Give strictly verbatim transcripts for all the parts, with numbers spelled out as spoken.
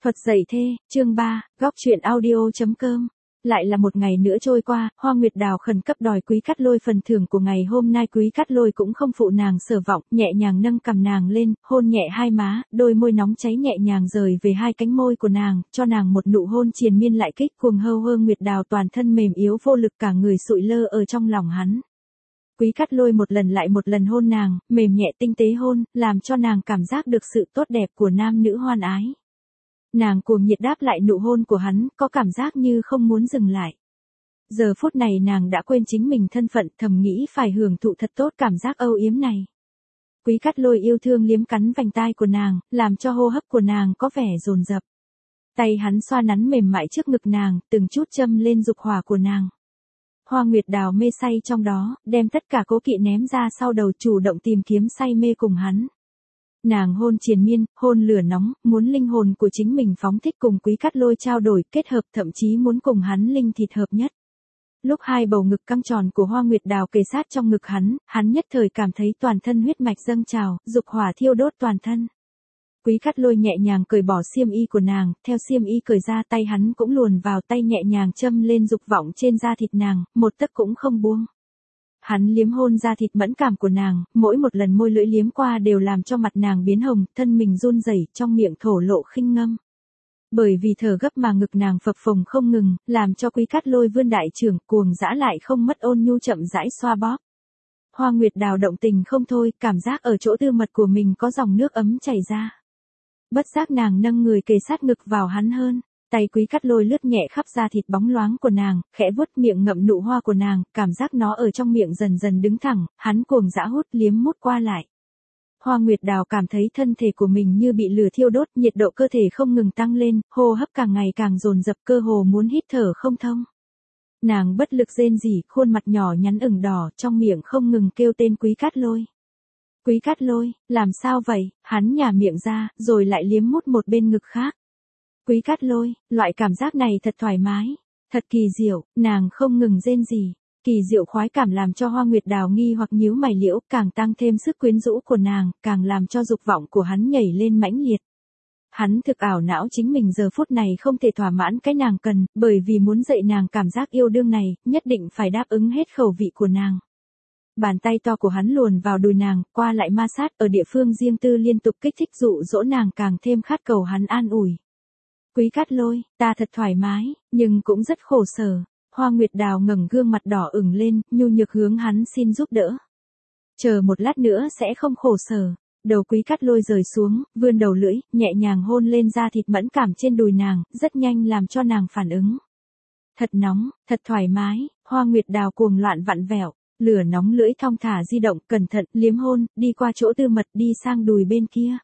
Thuật dậy thê, chương ba, góc truyện audio.com. Lại là một ngày nữa trôi qua, Hoa Nguyệt Đào khẩn cấp đòi Quý Cát Lôi phần thưởng của ngày hôm nay. Quý Cát Lôi cũng không phụ nàng sở vọng, nhẹ nhàng nâng cằm nàng lên, hôn nhẹ hai má, đôi môi nóng cháy nhẹ nhàng rời về hai cánh môi của nàng, cho nàng một nụ hôn triền miên lại kích cuồng hơ hơ. Nguyệt Đào toàn thân mềm yếu vô lực, cả người sụi lơ ở trong lòng hắn. Quý Cát Lôi một lần lại một lần hôn nàng, mềm nhẹ tinh tế hôn, làm cho nàng cảm giác được sự tốt đẹp của nam nữ hoan ái. Nàng cuồng nhiệt đáp lại nụ hôn của hắn, có cảm giác như không muốn dừng lại. Giờ phút này nàng đã quên chính mình thân phận, thầm nghĩ phải hưởng thụ thật tốt cảm giác âu yếm này. Quý Cát Lôi yêu thương liếm cắn vành tai của nàng, làm cho hô hấp của nàng có vẻ dồn dập. Tay hắn xoa nắn mềm mại trước ngực nàng, từng chút châm lên dục hỏa của nàng. Hoa Nguyệt Đào mê say trong đó, đem tất cả cố kỵ ném ra sau đầu, chủ động tìm kiếm say mê cùng hắn. Nàng hôn triền miên, hôn lửa nóng, muốn linh hồn của chính mình phóng thích cùng Quý Cát Lôi trao đổi, kết hợp, thậm chí muốn cùng hắn linh thịt hợp nhất. Lúc hai bầu ngực căng tròn của Hoa Nguyệt Đào kề sát trong ngực hắn, hắn nhất thời cảm thấy toàn thân huyết mạch dâng trào, dục hỏa thiêu đốt toàn thân. Quý Cát Lôi nhẹ nhàng cởi bỏ xiêm y của nàng, theo xiêm y cởi ra tay hắn cũng luồn vào tay nhẹ nhàng châm lên dục vọng trên da thịt nàng, một tấc cũng không buông. Hắn liếm hôn da thịt mẫn cảm của nàng, mỗi một lần môi lưỡi liếm qua đều làm cho mặt nàng biến hồng, thân mình run rẩy, trong miệng thổ lộ khinh ngâm. Bởi vì thở gấp mà ngực nàng phập phồng không ngừng, làm cho Quý Cát Lôi vươn đại trưởng, cuồng dã lại không mất ôn nhu chậm rãi xoa bóp. Hoa Nguyệt Đào động tình không thôi, cảm giác ở chỗ tư mật của mình có dòng nước ấm chảy ra. Bất giác nàng nâng người kề sát ngực vào hắn hơn. Tay Quý Cát Lôi lướt nhẹ khắp da thịt bóng loáng của nàng, khẽ vuốt miệng ngậm nụ hoa của nàng, cảm giác nó ở trong miệng dần dần đứng thẳng, hắn cuồng dã hút liếm mút qua lại. Hoa Nguyệt Đào cảm thấy thân thể của mình như bị lửa thiêu đốt, nhiệt độ cơ thể không ngừng tăng lên, hô hấp càng ngày càng dồn dập, cơ hồ muốn hít thở không thông. Nàng bất lực rên rỉ, khuôn mặt nhỏ nhắn ửng đỏ, trong miệng không ngừng kêu tên Quý Cát Lôi. Quý Cát Lôi, làm sao vậy? Hắn nhả miệng ra, rồi lại liếm mút một bên ngực khác. Quý Cát Lôi, loại cảm giác này thật thoải mái, thật kỳ diệu, nàng không ngừng rên rỉ. Kỳ diệu khoái cảm làm cho Hoa Nguyệt Đào nghi hoặc nhíu mày liễu, càng tăng thêm sức quyến rũ của nàng, càng làm cho dục vọng của hắn nhảy lên mãnh liệt. Hắn thực ảo não chính mình giờ phút này không thể thỏa mãn cái nàng cần, bởi vì muốn dạy nàng cảm giác yêu đương này, nhất định phải đáp ứng hết khẩu vị của nàng. Bàn tay to của hắn luồn vào đùi nàng, qua lại ma sát ở địa phương riêng tư liên tục kích thích dụ dỗ nàng càng thêm khát cầu hắn an ủi. Quý Cát Lôi, ta thật thoải mái, nhưng cũng rất khổ sở. Hoa Nguyệt Đào ngẩng gương mặt đỏ ửng lên, nhu nhược hướng hắn xin giúp đỡ. Chờ một lát nữa sẽ không khổ sở. Đầu Quý Cát Lôi rời xuống, vươn đầu lưỡi, nhẹ nhàng hôn lên da thịt mẫn cảm trên đùi nàng, rất nhanh làm cho nàng phản ứng. Thật nóng, thật thoải mái, Hoa Nguyệt Đào cuồng loạn vặn vẹo, lửa nóng lưỡi thong thả di động, cẩn thận, liếm hôn, đi qua chỗ tư mật, đi sang đùi bên kia.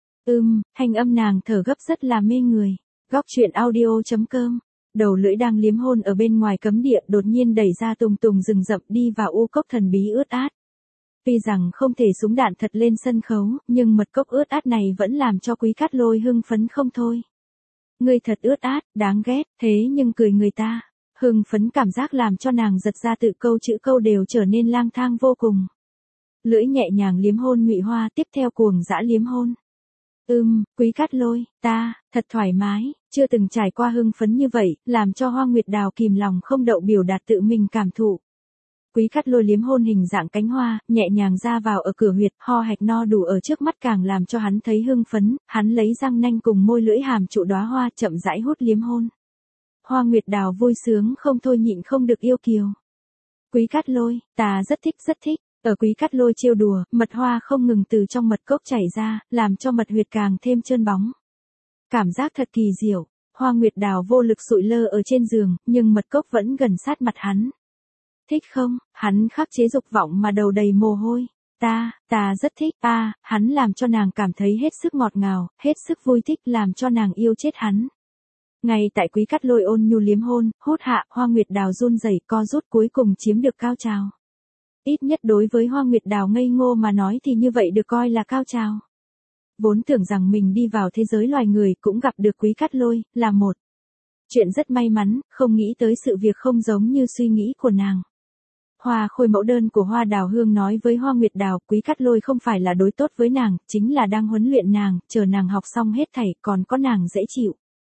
Ừm, thanh âm nàng thở gấp rất là mê người. Góc truyện audio.com. Đầu lưỡi đang liếm hôn ở bên ngoài cấm địa đột nhiên đẩy ra tùng tùng rừng rậm đi vào u cốc thần bí ướt át. Tuy rằng không thể súng đạn thật lên sân khấu, nhưng mật cốc ướt át này vẫn làm cho Quý Cát Lôi hưng phấn không thôi. Ngươi thật ướt át, đáng ghét, thế nhưng cười người ta. Hưng phấn cảm giác làm cho nàng giật ra tự câu chữ câu đều trở nên lang thang vô cùng. Lưỡi nhẹ nhàng liếm hôn Ngụy Hoa, tiếp theo cuồng dã liếm hôn. Ừm, Quý Cát Lôi, ta, thật thoải mái, chưa từng trải qua hưng phấn như vậy, làm cho Hoa Nguyệt Đào kìm lòng không đậu biểu đạt tự mình cảm thụ. Quý Cát Lôi liếm hôn hình dạng cánh hoa, nhẹ nhàng ra vào ở cửa huyệt, ho hạch no đủ ở trước mắt càng làm cho hắn thấy hưng phấn, hắn lấy răng nanh cùng môi lưỡi hàm trụ đóa hoa chậm rãi hút liếm hôn. Hoa Nguyệt Đào vui sướng không thôi nhịn không được yêu kiều. Quý Cát Lôi, ta rất thích rất thích. Ở Quý Cát Lôi trêu đùa, mật hoa không ngừng từ trong mật cốc chảy ra, làm cho mật huyệt càng thêm trơn bóng. Cảm giác thật kỳ diệu, Hoa Nguyệt Đào vô lực sụi lơ ở trên giường, nhưng mật cốc vẫn gần sát mặt hắn. Thích không? Hắn khắc chế dục vọng mà đầu đầy mồ hôi. Ta, ta rất thích, ta, hắn làm cho nàng cảm thấy hết sức ngọt ngào, hết sức vui thích làm cho nàng yêu chết hắn. Ngay tại Quý Cát Lôi ôn nhu liếm hôn, hốt hạ, Hoa Nguyệt Đào run rẩy co rút cuối cùng chiếm được cao trào. Ít nhất đối với Hoa Nguyệt Đào ngây ngô mà nói thì như vậy được coi là cao trào. Vốn tưởng rằng mình đi vào thế giới loài người cũng gặp được Quý Cát Lôi, là một chuyện rất may mắn, không nghĩ tới sự việc không giống như suy nghĩ của nàng. Hoa Khôi mẫu đơn của Hoa Đào Hương nói với Hoa Nguyệt Đào, Quý Cát Lôi không phải là đối tốt với nàng, chính là đang huấn luyện nàng, chờ nàng học xong hết thảy còn có nàng dễ chịu.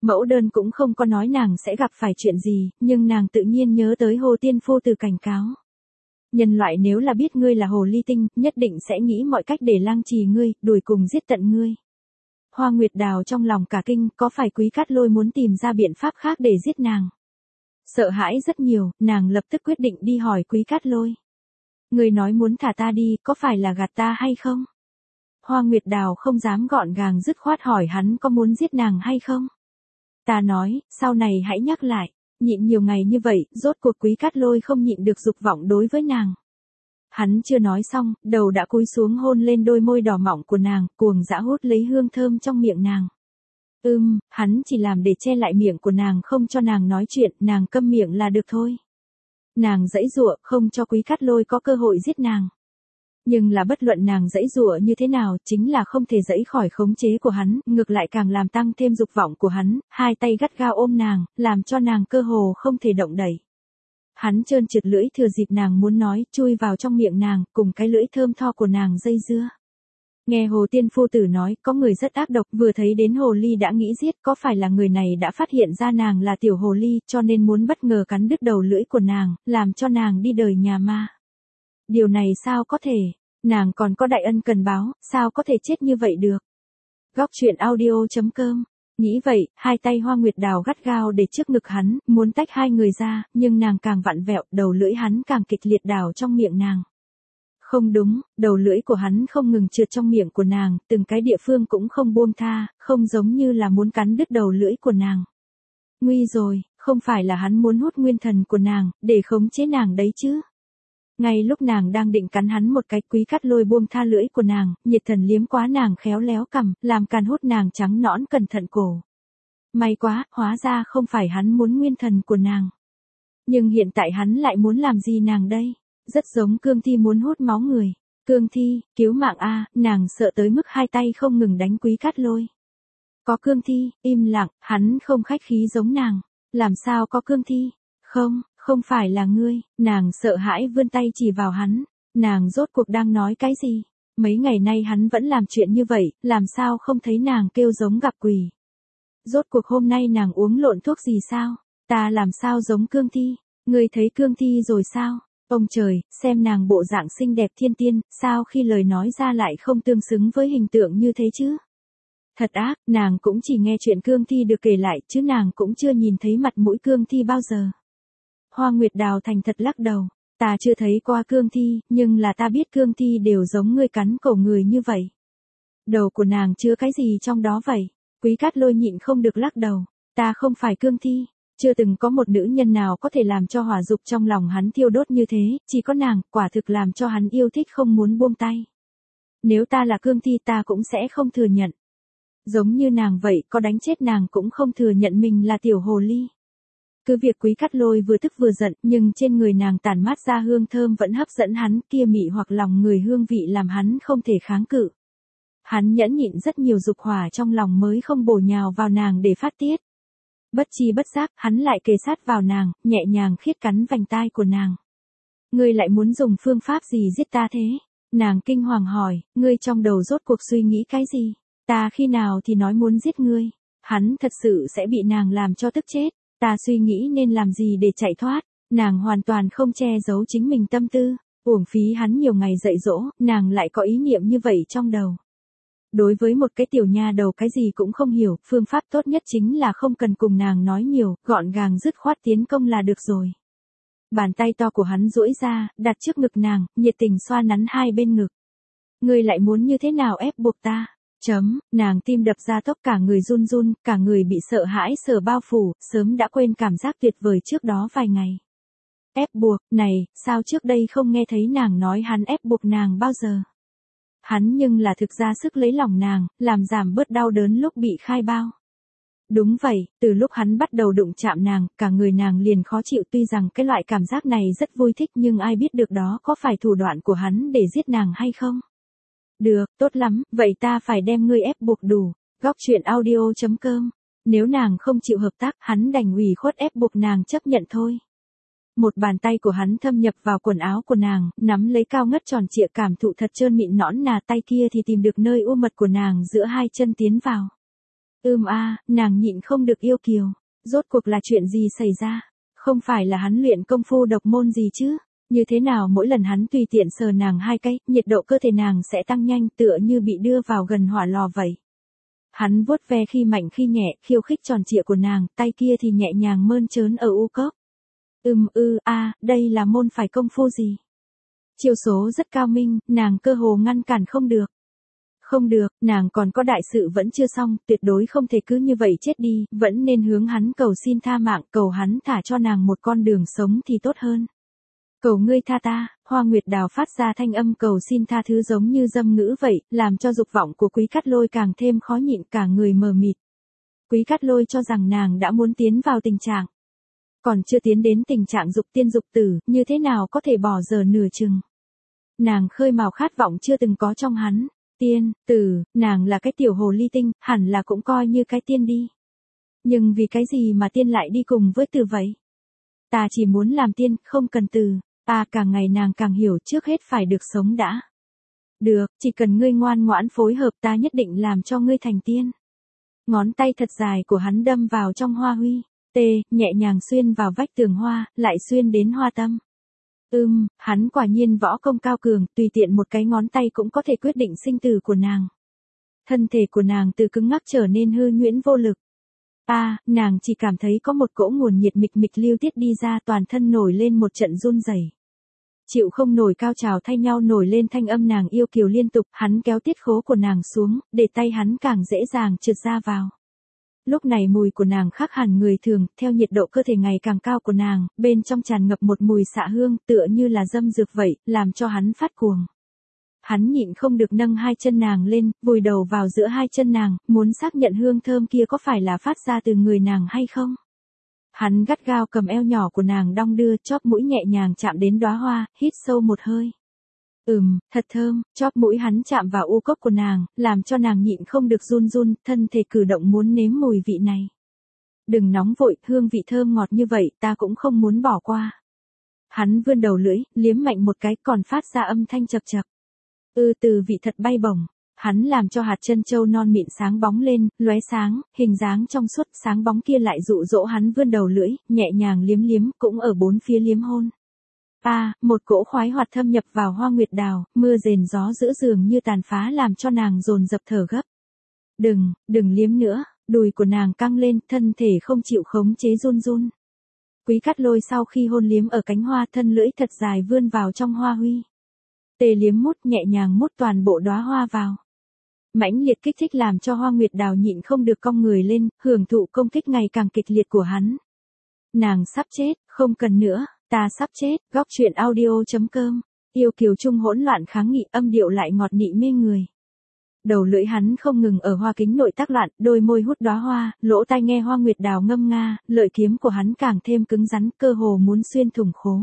Mẫu đơn cũng không có nói nàng sẽ gặp phải chuyện gì, nhưng nàng tự nhiên nhớ tới Hồ Tiên Phu Tử cảnh cáo. Nhân loại nếu là biết ngươi là hồ ly tinh, nhất định sẽ nghĩ mọi cách để lăng trì ngươi, đuổi cùng giết tận ngươi. Hoa Nguyệt Đào trong lòng cả kinh, có phải Quý Cát Lôi muốn tìm ra biện pháp khác để giết nàng? Sợ hãi rất nhiều, nàng lập tức quyết định đi hỏi Quý Cát Lôi. Ngươi nói muốn thả ta đi, có phải là gạt ta hay không? Hoa Nguyệt Đào không dám gọn gàng dứt khoát hỏi hắn có muốn giết nàng hay không? Ta nói, sau này hãy nhắc lại, nhịn nhiều ngày như vậy, rốt cuộc Quý Cát Lôi không nhịn được dục vọng đối với nàng. Hắn chưa nói xong, đầu đã cúi xuống hôn lên đôi môi đỏ mọng của nàng, cuồng dã hút lấy hương thơm trong miệng nàng. Ưm, hắn chỉ làm để che lại miệng của nàng không cho nàng nói chuyện, nàng câm miệng là được thôi. Nàng giãy giụa, không cho Quý Cát Lôi có cơ hội giết nàng. Nhưng là bất luận nàng giãy giụa như thế nào, chính là không thể giãy khỏi khống chế của hắn, ngược lại càng làm tăng thêm dục vọng của hắn, hai tay gắt gao ôm nàng, làm cho nàng cơ hồ không thể động đậy. Hắn trơn trượt lưỡi thừa dịp nàng muốn nói, chui vào trong miệng nàng, cùng cái lưỡi thơm tho của nàng dây dưa. Nghe Hồ Tiên Phu Tử nói, có người rất ác độc, vừa thấy đến hồ ly đã nghĩ giết, có phải là người này đã phát hiện ra nàng là tiểu hồ ly, cho nên muốn bất ngờ cắn đứt đầu lưỡi của nàng, làm cho nàng đi đời nhà ma. Điều này sao có thể, nàng còn có đại ân cần báo, sao có thể chết như vậy được. Góc truyện audio chấm com. Nghĩ vậy, hai tay Hoa Nguyệt Đào gắt gao để trước ngực hắn, muốn tách hai người ra, nhưng nàng càng vặn vẹo, đầu lưỡi hắn càng kịch liệt đào trong miệng nàng. Không đúng, đầu lưỡi của hắn không ngừng trượt trong miệng của nàng, từng cái địa phương cũng không buông tha, không giống như là muốn cắn đứt đầu lưỡi của nàng. Nguy rồi, không phải là hắn muốn hút nguyên thần của nàng, để khống chế nàng đấy chứ. Ngay lúc nàng đang định cắn hắn một cái, Quý Cát Lôi buông tha lưỡi của nàng, nhiệt thần liếm quá nàng khéo léo cằm, làm càn hút nàng trắng nõn cẩn thận cổ. May quá, hóa ra không phải hắn muốn nguyên thần của nàng. Nhưng hiện tại hắn lại muốn làm gì nàng đây? Rất giống cương thi muốn hút máu người. Cương thi, cứu mạng a, nàng sợ tới mức hai tay không ngừng đánh Quý Cát Lôi. Có cương thi, im lặng, hắn không khách khí giống nàng. Làm sao có cương thi? Không. Không phải là ngươi, nàng sợ hãi vươn tay chỉ vào hắn, nàng rốt cuộc đang nói cái gì? Mấy ngày nay hắn vẫn làm chuyện như vậy, làm sao không thấy nàng kêu giống gặp quỷ? Rốt cuộc hôm nay nàng uống lộn thuốc gì sao? Ta làm sao giống cương thi? Ngươi thấy cương thi rồi sao? Ông trời, xem nàng bộ dạng xinh đẹp thiên tiên, sao khi lời nói ra lại không tương xứng với hình tượng như thế chứ? Thật ác, nàng cũng chỉ nghe chuyện cương thi được kể lại, chứ nàng cũng chưa nhìn thấy mặt mũi cương thi bao giờ. Hoa Nguyệt Đào thành thật lắc đầu, ta chưa thấy qua cương thi, nhưng là ta biết cương thi đều giống ngươi cắn cổ người như vậy. Đầu của nàng chứa cái gì trong đó vậy? Quý Cát Lôi nhịn không được lắc đầu, ta không phải cương thi, chưa từng có một nữ nhân nào có thể làm cho hỏa dục trong lòng hắn thiêu đốt như thế, chỉ có nàng, quả thực làm cho hắn yêu thích không muốn buông tay. Nếu ta là cương thi ta cũng sẽ không thừa nhận. Giống như nàng vậy, có đánh chết nàng cũng không thừa nhận mình là tiểu hồ ly. Cứ việc Quý Cát Lôi vừa tức vừa giận, nhưng trên người nàng tản mát ra hương thơm vẫn hấp dẫn hắn, kia mị hoặc lòng người hương vị làm hắn không thể kháng cự. Hắn nhẫn nhịn rất nhiều dục hỏa trong lòng mới không bổ nhào vào nàng để phát tiết. Bất chi bất giác, hắn lại kề sát vào nàng, nhẹ nhàng khiết cắn vành tai của nàng. Ngươi lại muốn dùng phương pháp gì giết ta thế? Nàng kinh hoàng hỏi, ngươi trong đầu rốt cuộc suy nghĩ cái gì? Ta khi nào thì nói muốn giết ngươi? Hắn thật sự sẽ bị nàng làm cho tức chết. Ta suy nghĩ nên làm gì để chạy thoát, nàng hoàn toàn không che giấu chính mình tâm tư, uổng phí hắn nhiều ngày dạy dỗ, nàng lại có ý niệm như vậy trong đầu. Đối với một cái tiểu nha đầu cái gì cũng không hiểu, phương pháp tốt nhất chính là không cần cùng nàng nói nhiều, gọn gàng dứt khoát tiến công là được rồi. Bàn tay to của hắn duỗi ra, đặt trước ngực nàng, nhiệt tình xoa nắn hai bên ngực. Ngươi lại muốn như thế nào ép buộc ta? Chấm, nàng tim đập ra tốc cả người run run, cả người bị sợ hãi sở bao phủ, sớm đã quên cảm giác tuyệt vời trước đó vài ngày. Ép buộc, này, sao trước đây không nghe thấy nàng nói hắn ép buộc nàng bao giờ? Hắn nhưng là thực ra sức lấy lòng nàng, làm giảm bớt đau đớn lúc bị khai bao. Đúng vậy, từ lúc hắn bắt đầu đụng chạm nàng, cả người nàng liền khó chịu, tuy rằng cái loại cảm giác này rất vui thích nhưng ai biết được đó có phải thủ đoạn của hắn để giết nàng hay không? Được, tốt lắm, vậy ta phải đem ngươi ép buộc đủ. Góc truyện audio chấm com. Nếu nàng không chịu hợp tác, hắn đành ủy khuất ép buộc nàng chấp nhận thôi. Một bàn tay của hắn thâm nhập vào quần áo của nàng, nắm lấy cao ngất tròn trịa cảm thụ thật trơn mịn nõn nà, tay kia thì tìm được nơi u mật của nàng giữa hai chân tiến vào. Ưm a, nàng nhịn không được yêu kiều. Rốt cuộc là chuyện gì xảy ra? Không phải là hắn luyện công phu độc môn gì chứ? Như thế nào mỗi lần hắn tùy tiện sờ nàng hai cái, nhiệt độ cơ thể nàng sẽ tăng nhanh tựa như bị đưa vào gần hỏa lò vậy. Hắn vuốt ve khi mạnh khi nhẹ, khiêu khích tròn trịa của nàng, tay kia thì nhẹ nhàng mơn trớn ở u cốc. Ừm ư, a, đây là môn phải công phu gì? Chiêu số rất cao minh, nàng cơ hồ ngăn cản không được. Không được, nàng còn có đại sự vẫn chưa xong, tuyệt đối không thể cứ như vậy chết đi, vẫn nên hướng hắn cầu xin tha mạng, cầu hắn thả cho nàng một con đường sống thì tốt hơn. Cầu ngươi tha ta, Hoa Nguyệt Đào phát ra thanh âm cầu xin tha thứ giống như dâm ngữ vậy, làm cho dục vọng của Quý Cát Lôi càng thêm khó nhịn, cả người mờ mịt. Quý Cát Lôi cho rằng nàng đã muốn tiến vào tình trạng. Còn chưa tiến đến tình trạng dục tiên dục tử, như thế nào có thể bỏ giờ nửa chừng. Nàng khơi mào khát vọng chưa từng có trong hắn. Tiên, tử, nàng là cái tiểu hồ ly tinh, hẳn là cũng coi như cái tiên đi. Nhưng vì cái gì mà tiên lại đi cùng với tử vậy? Ta chỉ muốn làm tiên, không cần tử. Ta càng ngày nàng càng hiểu trước hết phải được sống đã. Được, chỉ cần ngươi ngoan ngoãn phối hợp ta nhất định làm cho ngươi thành tiên. Ngón tay thật dài của hắn đâm vào trong hoa huy. Tê, nhẹ nhàng xuyên vào vách tường hoa, lại xuyên đến hoa tâm. Ừm, hắn quả nhiên võ công cao cường, tùy tiện một cái ngón tay cũng có thể quyết định sinh tử của nàng. Thân thể của nàng từ cứng ngắc trở nên hư nhuyễn vô lực. A, à, nàng chỉ cảm thấy có một cỗ nguồn nhiệt mịch mịch lưu tiết đi ra, toàn thân nổi lên một trận run rẩy. Chịu không nổi cao trào thay nhau nổi lên thanh âm nàng yêu kiều liên tục, hắn kéo tiết khố của nàng xuống, để tay hắn càng dễ dàng trượt ra vào. Lúc này mùi của nàng khác hẳn người thường, theo nhiệt độ cơ thể ngày càng cao của nàng, bên trong tràn ngập một mùi xạ hương, tựa như là dâm dược vậy, làm cho hắn phát cuồng. Hắn nhịn không được nâng hai chân nàng lên, vùi đầu vào giữa hai chân nàng, muốn xác nhận hương thơm kia có phải là phát ra từ người nàng hay không. Hắn gắt gao cầm eo nhỏ của nàng đong đưa, chóp mũi nhẹ nhàng chạm đến đóa hoa, hít sâu một hơi. Ừm, thật thơm, chóp mũi hắn chạm vào u cốc của nàng, làm cho nàng nhịn không được run run, thân thể cử động muốn nếm mùi vị này. Đừng nóng vội, hương vị thơm ngọt như vậy, ta cũng không muốn bỏ qua. Hắn vươn đầu lưỡi, liếm mạnh một cái còn phát ra âm thanh chập chập. Ư từ vị thật bay bổng. Hắn làm cho hạt chân châu non mịn sáng bóng lên, lóe sáng, hình dáng trong suốt, sáng bóng kia lại dụ dỗ hắn vươn đầu lưỡi, nhẹ nhàng liếm liếm, cũng ở bốn phía liếm hôn. A, à, một cỗ khoái hoạt thâm nhập vào Hoa Nguyệt Đào, mưa rền gió dữ dường như tàn phá làm cho nàng dồn dập thở gấp. Đừng, đừng liếm nữa, đùi của nàng căng lên, thân thể không chịu khống chế run run. Quý Cát Lôi sau khi hôn liếm ở cánh hoa, thân lưỡi thật dài vươn vào trong hoa huy. Tê liếm mút nhẹ nhàng mút toàn bộ đóa hoa vào. Mãnh liệt kích thích làm cho Hoa Nguyệt Đào nhịn không được cong người lên, hưởng thụ công kích ngày càng kịch liệt của hắn. Nàng sắp chết, không cần nữa, ta sắp chết, góc truyện audio chấm com. Yêu kiều trung hỗn loạn kháng nghị, âm điệu lại ngọt nị mê người. Đầu lưỡi hắn không ngừng ở hoa kính nội tác loạn, đôi môi hút đóa hoa, lỗ tai nghe Hoa Nguyệt Đào ngâm nga, lợi kiếm của hắn càng thêm cứng rắn, cơ hồ muốn xuyên thủng khố.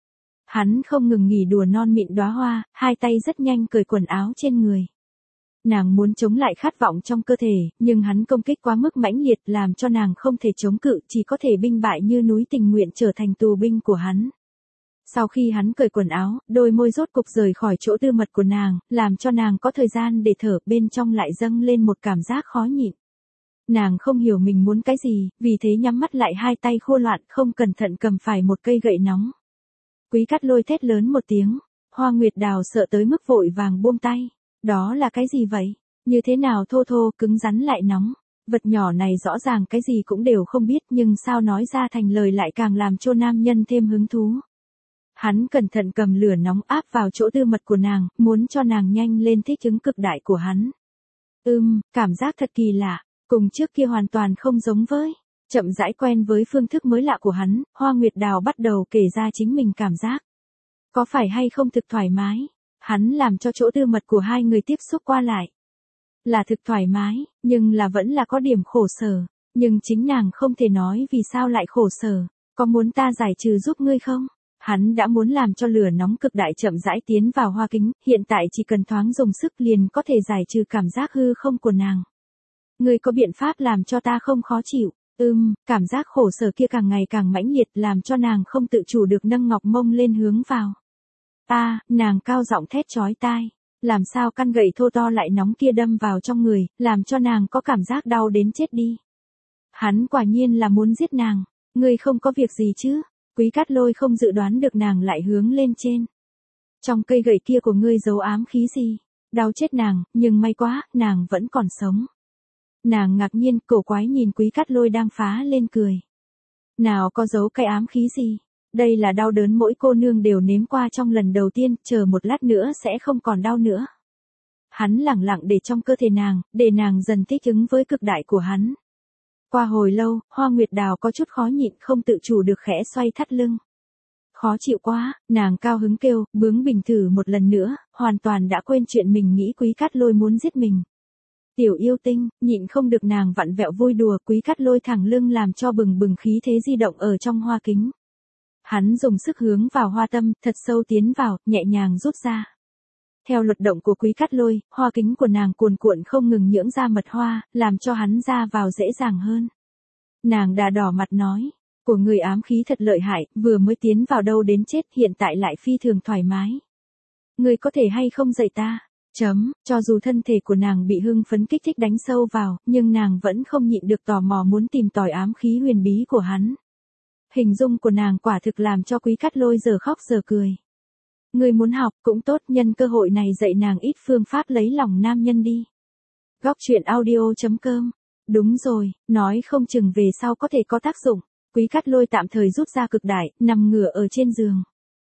Hắn không ngừng nghỉ đùa non mịn đóa hoa, hai tay rất nhanh cởi quần áo trên người. Nàng muốn chống lại khát vọng trong cơ thể, nhưng hắn công kích quá mức mãnh liệt làm cho nàng không thể chống cự, chỉ có thể binh bại như núi, tình nguyện trở thành tù binh của hắn. Sau khi hắn cởi quần áo, đôi môi rốt cục rời khỏi chỗ tư mật của nàng, làm cho nàng có thời gian để thở, bên trong lại dâng lên một cảm giác khó nhịn. Nàng không hiểu mình muốn cái gì, vì thế nhắm mắt lại, hai tay khô loạn, không cẩn thận cầm phải một cây gậy nóng. Quý Cát Lôi thét lớn một tiếng, Hoa Nguyệt Đào sợ tới mức vội vàng buông tay. Đó là cái gì vậy? Như thế nào thô thô, cứng rắn lại nóng? Vật nhỏ này rõ ràng cái gì cũng đều không biết, nhưng sao nói ra thành lời lại càng làm cho nam nhân thêm hứng thú. Hắn cẩn thận cầm lửa nóng áp vào chỗ tư mật của nàng, muốn cho nàng nhanh lên thích ứng cực đại của hắn. Ừm, cảm giác thật kỳ lạ, cùng trước kia hoàn toàn không giống với. Chậm rãi quen với phương thức mới lạ của hắn, Hoa Nguyệt Đào bắt đầu kể ra chính mình cảm giác. Có phải hay không thực thoải mái? Hắn làm cho chỗ tư mật của hai người tiếp xúc qua lại. Là thực thoải mái, nhưng là vẫn là có điểm khổ sở. Nhưng chính nàng không thể nói vì sao lại khổ sở. Có muốn ta giải trừ giúp ngươi không? Hắn đã muốn làm cho lửa nóng cực đại chậm rãi tiến vào hoa kính, hiện tại chỉ cần thoáng dùng sức liền có thể giải trừ cảm giác hư không của nàng. Ngươi có biện pháp làm cho ta không khó chịu? Ừm, cảm giác khổ sở kia càng ngày càng mãnh liệt làm cho nàng không tự chủ được nâng ngọc mông lên hướng vào. Ta, à, nàng cao giọng thét chói tai. làm sao căn gậy thô to lại nóng kia đâm vào trong người, làm cho nàng có cảm giác đau đến chết đi. Hắn quả nhiên là muốn giết nàng, ngươi không có việc gì chứ? Quý Cát Lôi không dự đoán được nàng lại hướng lên trên. Trong cây gậy kia của ngươi giấu ám khí gì? Đau chết nàng, nhưng may quá, nàng vẫn còn sống. Nàng ngạc nhiên, cổ quái nhìn Quý Cát Lôi đang phá lên cười. Nào có giấu cái ám khí gì? Đây là đau đớn mỗi cô nương đều nếm qua trong lần đầu tiên, chờ một lát nữa sẽ không còn đau nữa. Hắn lẳng lặng để trong cơ thể nàng, để nàng dần thích ứng với cực đại của hắn. Qua hồi lâu, Hoa Nguyệt Đào có chút khó nhịn, không tự chủ được khẽ xoay thắt lưng. Khó chịu quá, nàng cao hứng kêu, bướng bỉnh thử một lần nữa, hoàn toàn đã quên chuyện mình nghĩ Quý Cát Lôi muốn giết mình. Tiểu yêu tinh, nhịn không được nàng vặn vẹo vui đùa, Quý Cát Lôi thẳng lưng làm cho bừng bừng khí thế di động ở trong hoa kính. Hắn dùng sức hướng vào hoa tâm, thật sâu tiến vào, nhẹ nhàng rút ra. Theo luật động của Quý Cát Lôi, hoa kính của nàng cuồn cuộn không ngừng nhưỡng ra mật hoa, làm cho hắn ra vào dễ dàng hơn. Nàng đà đỏ mặt nói, của người ám khí thật lợi hại, vừa mới tiến vào đâu đến chết, hiện tại lại phi thường thoải mái. Người có thể hay không dạy ta? Chấm, cho dù thân thể của nàng bị hưng phấn kích thích đánh sâu vào, nhưng nàng vẫn không nhịn được tò mò muốn tìm tòi ám khí huyền bí của hắn. Hình dung của nàng quả thực làm cho Quý Cát Lôi giờ khóc giờ cười. Người muốn học cũng tốt, nhân cơ hội này dạy nàng ít phương pháp lấy lòng nam nhân đi. Góc truyện audio chấm com. Đúng rồi, nói không chừng về sau có thể có tác dụng. Quý Cát Lôi tạm thời rút ra cực đại, nằm ngửa ở trên giường.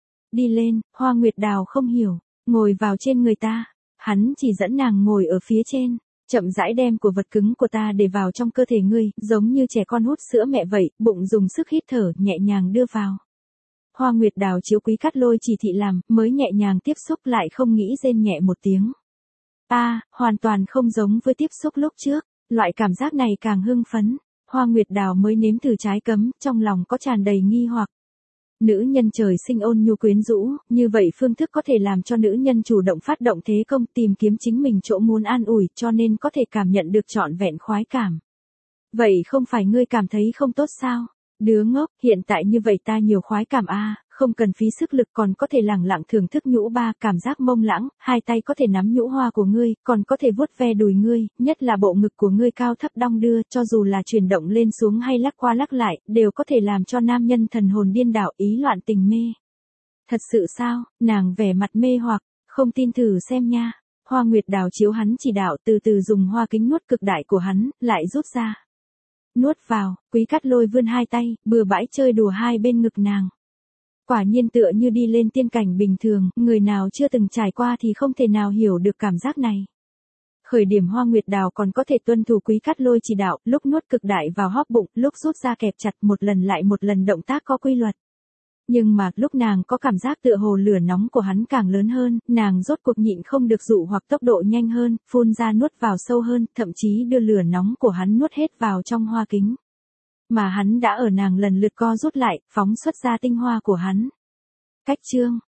Đi lên, Hoa Nguyệt Đào không hiểu, ngồi vào trên người ta. Hắn chỉ dẫn nàng ngồi ở phía trên, chậm rãi đem của vật cứng của ta để vào trong cơ thể ngươi, giống như trẻ con hút sữa mẹ vậy, bụng dùng sức hít thở, nhẹ nhàng đưa vào. Hoa Nguyệt Đào chiếu Quý Cát Lôi chỉ thị làm, mới nhẹ nhàng tiếp xúc lại không nghĩ rên nhẹ một tiếng. A, à, hoàn toàn không giống với tiếp xúc lúc trước, loại cảm giác này càng hưng phấn. Hoa Nguyệt Đào mới nếm thử trái cấm, trong lòng có tràn đầy nghi hoặc. Nữ nhân trời sinh ôn nhu quyến rũ, như vậy phương thức có thể làm cho nữ nhân chủ động phát động thế công, tìm kiếm chính mình chỗ muốn an ủi, cho nên có thể cảm nhận được trọn vẹn khoái cảm. Vậy không phải ngươi cảm thấy không tốt sao? Đứa ngốc, hiện tại như vậy ta nhiều khoái cảm a, à, không cần phí sức lực, còn có thể lẳng lặng thưởng thức nhũ ba, cảm giác mông lãng, hai tay có thể nắm nhũ hoa của ngươi, còn có thể vuốt ve đùi ngươi, nhất là bộ ngực của ngươi cao thấp đong đưa, cho dù là chuyển động lên xuống hay lắc qua lắc lại, đều có thể làm cho nam nhân thần hồn điên đảo, ý loạn tình mê. Thật sự sao? Nàng vẻ mặt mê hoặc, không tin thử xem nha. Hoa Nguyệt Đào chiếu hắn chỉ đạo, từ từ dùng hoa kính nuốt cực đại của hắn, lại rút ra. Nuốt vào, Quý Cát Lôi vươn hai tay, bừa bãi chơi đùa hai bên ngực nàng. Quả nhiên tựa như đi lên tiên cảnh bình thường, người nào chưa từng trải qua thì không thể nào hiểu được cảm giác này. Khởi điểm Hoa Nguyệt Đào còn có thể tuân thủ Quý Cát Lôi chỉ đạo, lúc nuốt cực đại vào hóp bụng, lúc rút ra kẹp chặt, một lần lại một lần động tác có quy luật. Nhưng mà lúc nàng có cảm giác tựa hồ lửa nóng của hắn càng lớn hơn, nàng rốt cuộc nhịn không được dụ hoặc tốc độ nhanh hơn, phun ra nuốt vào sâu hơn, thậm chí đưa lửa nóng của hắn nuốt hết vào trong hoa kính. Mà hắn đã ở nàng lần lượt co rút lại, phóng xuất ra tinh hoa của hắn. Cách chương,